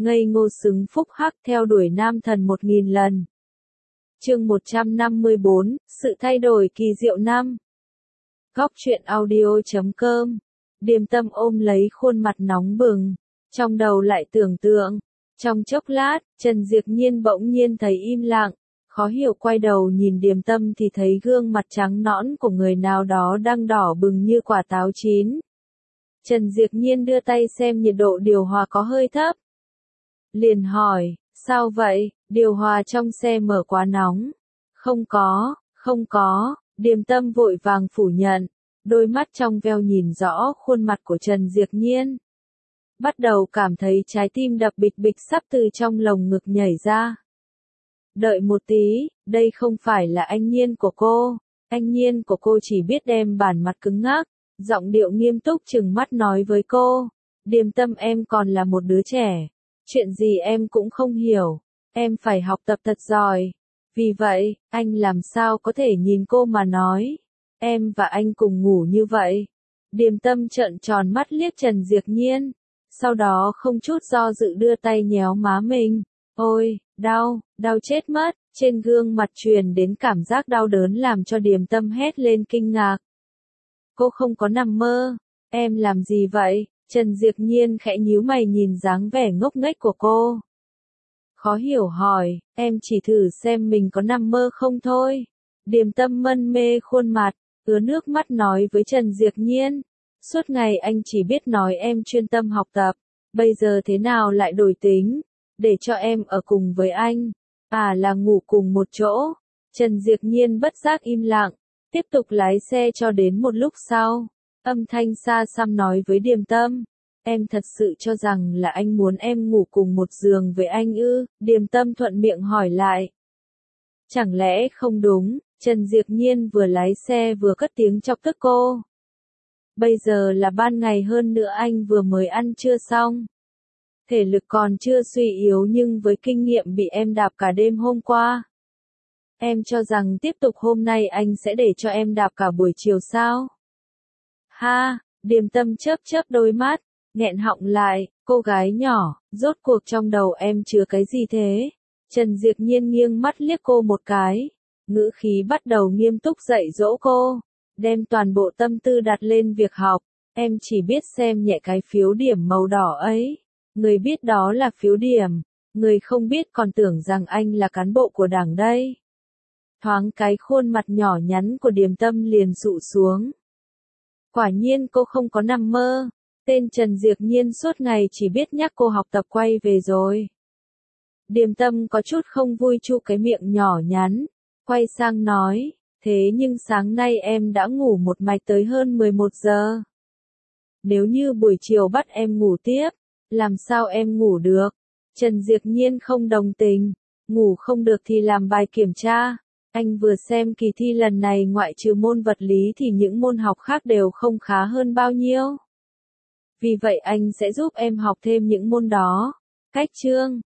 ngây ngô xứng phúc hắc theo đuổi nam thần 1000 lần. Chương 154, sự thay đổi kỳ diệu năm. Góc truyện audio.com. Điềm Tâm ôm lấy khuôn mặt nóng bừng, trong đầu lại tưởng tượng. Trong chốc lát, Trần Diệp Nhiên bỗng nhiên thấy im lặng, khó hiểu quay đầu nhìn Điềm Tâm thì thấy gương mặt trắng nõn của người nào đó đang đỏ bừng như quả táo chín. Trần Diệp Nhiên đưa tay xem nhiệt độ điều hòa có hơi thấp. Liền hỏi, sao vậy, điều hòa trong xe mở quá nóng? Không có, Điềm Tâm vội vàng phủ nhận, đôi mắt trong veo nhìn rõ khuôn mặt của Trần Diệp Nhiên. Bắt đầu cảm thấy trái tim đập bịch bịch sắp từ trong lồng ngực nhảy ra. Đợi một tí, đây không phải là anh Nhiên của cô. Anh Nhiên của cô chỉ biết đem bản mặt cứng ngắc, giọng điệu nghiêm túc trừng mắt nói với cô. Điềm Tâm, em còn là một đứa trẻ. Chuyện gì em cũng không hiểu. Em phải học tập thật giỏi. Vì vậy, anh làm sao có thể nhìn cô mà nói. Em và anh cùng ngủ như vậy. Điềm Tâm trợn tròn mắt liếc Trần Diệp Nhiên. Sau đó không chút do dự đưa tay nhéo má mình. Ôi, đau chết mất. Trên gương mặt truyền đến cảm giác đau đớn làm cho Điềm Tâm hét lên kinh ngạc. Cô không có nằm mơ. Em làm gì vậy? Trần Diệp Nhiên khẽ nhíu mày nhìn dáng vẻ ngốc nghếch của cô. Khó hiểu hỏi, em chỉ thử xem mình có nằm mơ không thôi. Điềm Tâm mân mê khuôn mặt, ứa nước mắt nói với Trần Diệp Nhiên. Suốt ngày anh chỉ biết nói em chuyên tâm học tập, bây giờ thế nào lại đổi tính, để cho em ở cùng với anh, là ngủ cùng một chỗ. Trần Diệp Nhiên bất giác im lặng, tiếp tục lái xe cho đến một lúc sau, âm thanh xa xăm nói với Điềm Tâm. Em thật sự cho rằng là anh muốn em ngủ cùng một giường với anh ư? Điềm Tâm thuận miệng hỏi lại. Chẳng lẽ không đúng? Trần Diệp Nhiên vừa lái xe vừa cất tiếng chọc tức cô. Bây giờ là ban ngày, hơn nữa anh vừa mới ăn trưa xong. Thể lực còn chưa suy yếu nhưng với kinh nghiệm bị em đạp cả đêm hôm qua. Em cho rằng tiếp tục hôm nay anh sẽ để cho em đạp cả buổi chiều sao? Ha, Điềm Tâm chớp chớp đôi mắt, nghẹn họng lại, cô gái nhỏ, rốt cuộc trong đầu em chứa cái gì thế? Trần Diệp Nhiên nghiêng mắt liếc cô một cái, ngữ khí bắt đầu nghiêm túc dạy dỗ cô, đem toàn bộ tâm tư đặt lên việc học. Em chỉ biết xem nhẹ cái phiếu điểm màu đỏ ấy. Người biết đó là phiếu điểm, người không biết còn tưởng rằng anh là cán bộ của đảng đây. Thoáng cái khuôn mặt nhỏ nhắn của Điềm Tâm liền sụ xuống. Quả nhiên cô không có nằm mơ. Tên Trần Diệp Nhiên suốt ngày chỉ biết nhắc cô học tập quay về rồi. Điềm Tâm có chút không vui chu cái miệng nhỏ nhắn, quay sang nói, thế nhưng sáng nay em đã ngủ một mạch tới hơn 11 giờ. Nếu như buổi chiều bắt em ngủ tiếp, làm sao em ngủ được? Trần Diệp Nhiên không đồng tình, ngủ không được thì làm bài kiểm tra. Anh vừa xem kỳ thi lần này ngoại trừ môn vật lý thì những môn học khác đều không khá hơn bao nhiêu. Vì vậy anh sẽ giúp em học thêm những môn đó. Cách chương